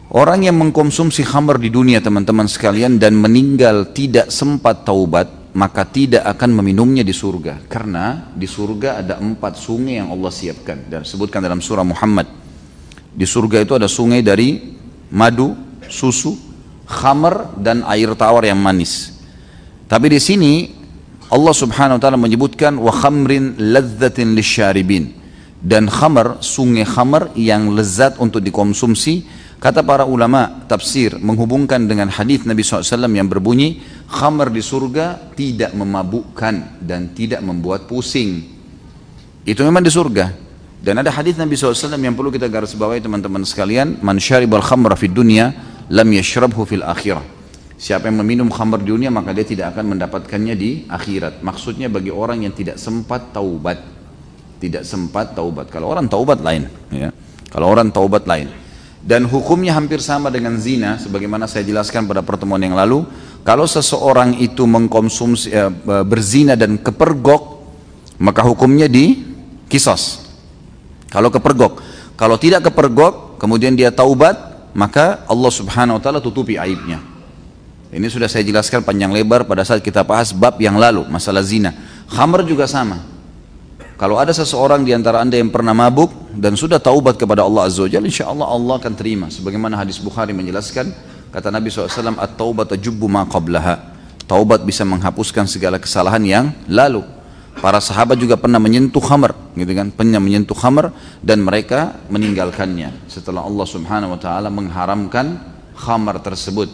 Orang yang mengkonsumsi khamr di dunia teman-teman sekalian dan meninggal tidak sempat taubat, maka tidak akan meminumnya di surga. Karena di surga ada 4 sungai yang Allah siapkan. Dan disebutkan dalam surah Muhammad. Di surga itu ada sungai dari madu, susu, khamr dan air tawar yang manis. Tapi di sini Allah Subhanahu wa taala menyebutkan wa khamrin ladzatin lisyaribin. Dan khamr, sungai khamr yang lezat untuk dikonsumsi. Kata para ulama tafsir menghubungkan dengan hadis Nabi SAW yang berbunyi khamr di surga tidak memabukkan dan tidak membuat pusing. Itu memang di surga. Dan ada hadis Nabi SAW yang perlu kita garis bawahi teman-teman sekalian, man syaribal khamra fid dunya lam yashrabhu fil akhirah. Siapa yang meminum khamr di dunia maka dia tidak akan mendapatkannya di akhirat. Maksudnya bagi orang yang tidak sempat taubat. Tidak sempat taubat. Kalau orang taubat lain, ya. Kalau orang taubat lain. Dan hukumnya hampir sama dengan zina, sebagaimana saya jelaskan pada pertemuan yang lalu. Kalau seseorang itu mengkonsumsi berzina dan kepergok, maka hukumnya di qisas. Kalau kepergok, kalau tidak kepergok, kemudian dia taubat, maka Allah Subhanahu wa taala tutupi aibnya. Ini sudah saya jelaskan panjang lebar pada saat kita bahas bab yang lalu, masalah zina. Khamr juga sama. Kalau ada seseorang di antara anda yang pernah mabuk dan sudah taubat kepada Allah Azza wa Jalla, insya Allah Allah akan terima. Sebagaimana hadis Bukhari menjelaskan, kata Nabi SAW, at-taubat tajubbu ma qablaha. Taubat bisa menghapuskan segala kesalahan yang lalu. Para sahabat juga pernah menyentuh khamr, gitu kan? Pernah menyentuh khamr dan mereka meninggalkannya setelah Allah Subhanahu wa taala mengharamkan khamr tersebut.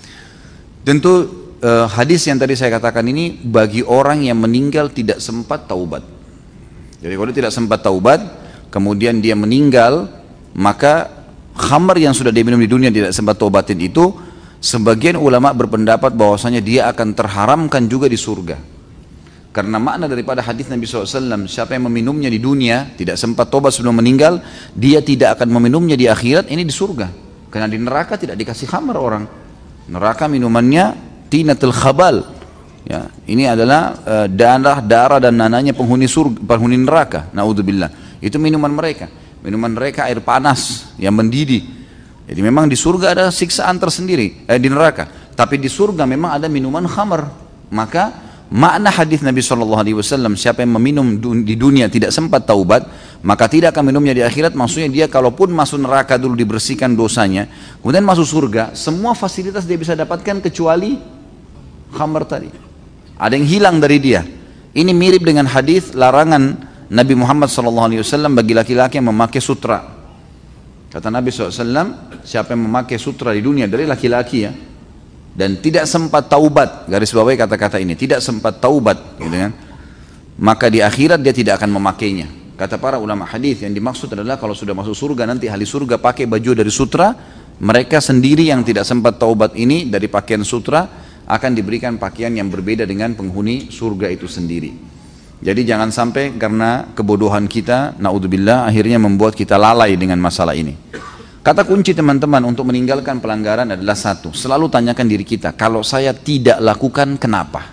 Tentu hadis yang tadi saya katakan ini bagi orang yang meninggal tidak sempat taubat. Jadi kalau dia tidak sempat taubat, kemudian dia meninggal, maka khamr yang sudah dia minum di dunia tidak sempat taubatin itu, sebagian ulama berpendapat bahwasanya dia akan terharamkan juga di surga. Karena makna daripada hadis Nabi SAW, siapa yang meminumnya di dunia, tidak sempat taubat sebelum meninggal, dia tidak akan meminumnya di akhirat, ini di surga. Karena di neraka tidak dikasih khamr orang. Neraka minumannya tinatul khabal. Ya, ini adalah darah dan nananya penghuni surga, penghuni neraka. Naudzubillah. Itu minuman mereka. Minuman mereka air panas yang mendidih. Jadi memang di surga ada siksaan tersendiri di neraka. Tapi di surga memang ada minuman khamr. Maka makna hadis Nabi SAW, siapa yang meminum di dunia tidak sempat taubat, maka tidak akan minumnya di akhirat. Maksudnya dia kalaupun masuk neraka dulu dibersihkan dosanya, kemudian masuk surga, semua fasilitas dia bisa dapatkan kecuali khamr tadi. Ada yang hilang dari dia. Ini mirip dengan hadis larangan Nabi Muhammad SAW bagi laki-laki yang memakai sutra. Kata Nabi SAW, siapa yang memakai sutra di dunia dari laki-laki ya, dan tidak sempat taubat, garis bawahi kata-kata ini, tidak sempat taubat, gitu kan, maka di akhirat dia tidak akan memakainya. Kata para ulama hadis, yang dimaksud adalah kalau sudah masuk surga nanti ahli surga pakai baju dari sutra, mereka sendiri yang tidak sempat taubat ini dari pakaian sutra akan diberikan pakaian yang berbeda dengan penghuni surga itu sendiri. Jadi jangan sampai karena kebodohan kita, naudzubillah, akhirnya membuat kita lalai dengan masalah ini. Kata kunci teman-teman untuk meninggalkan pelanggaran adalah satu, selalu tanyakan diri kita, kalau saya tidak lakukan kenapa?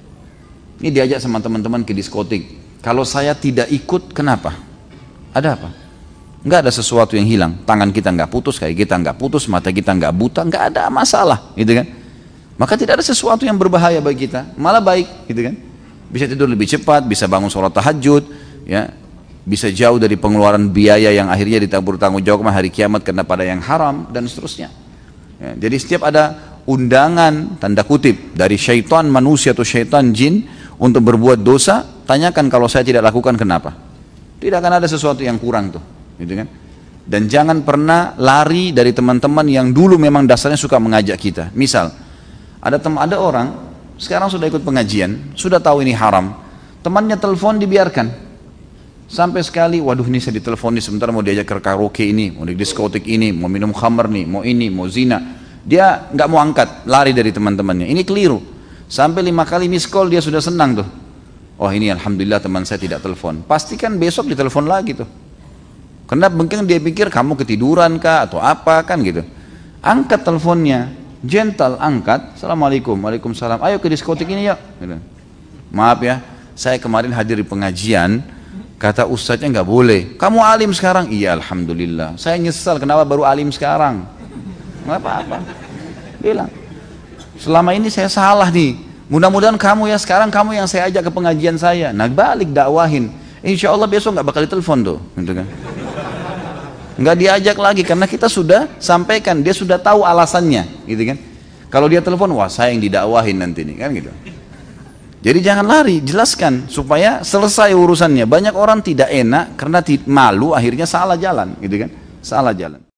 Ini diajak sama teman-teman ke diskotik, kalau saya tidak ikut kenapa? Ada apa? Enggak ada sesuatu yang hilang, tangan kita enggak putus, kaki kita enggak putus, mata kita enggak buta, enggak ada masalah, gitu kan? Maka tidak ada sesuatu yang berbahaya bagi kita, malah baik, gitu kan? Bisa tidur lebih cepat, bisa bangun sholat tahajud, ya, bisa jauh dari pengeluaran biaya yang akhirnya ditanggung jawab hari kiamat karena pada yang haram dan seterusnya. Ya, jadi setiap ada undangan tanda kutip dari syaitan manusia atau syaitan jin untuk berbuat dosa, tanyakan kalau saya tidak lakukan kenapa? Tidak akan ada sesuatu yang kurang tuh, gitu kan? Dan jangan pernah lari dari teman-teman yang dulu memang dasarnya suka mengajak kita. Misal ada orang sekarang sudah ikut pengajian, sudah tahu ini haram, temannya telepon dibiarkan. Sampai sekali, waduh ini saya ditelepon nih, sebentar mau diajak ke karaoke ini, mau di diskotik ini, mau minum khamr nih, mau ini, mau zina. Dia nggak mau angkat, lari dari teman-temannya. Ini keliru. Sampai 5 kali miss call dia sudah senang tuh. Oh ini alhamdulillah teman saya tidak telepon. Pastikan besok ditelepon lagi tuh. Karena mungkin dia pikir kamu ketiduran kah atau apa kan gitu. Angkat teleponnya. Gentle, angkat, assalamualaikum, waalaikumsalam, ayo ke diskotik ini yuk. Maaf ya, saya kemarin hadir di pengajian, kata ustadznya nggak boleh. Kamu alim sekarang? Iya alhamdulillah. Saya nyesal kenapa baru alim sekarang. nggak apa-apa. Bilang, selama ini saya salah nih. Mudah-mudahan kamu ya, sekarang kamu yang saya ajak ke pengajian saya. Nah balik dakwahin. Insya Allah besok nggak bakal ditelepon tuh, gitu kan? Nggak diajak lagi karena kita sudah sampaikan, dia sudah tahu alasannya, gitu kan? Kalau dia telepon, wah saya yang didakwahin nanti nih, kan gitu. Jadi jangan lari, jelaskan supaya selesai urusannya. Banyak orang tidak enak karena malu, akhirnya salah jalan, gitu kan? Salah jalan.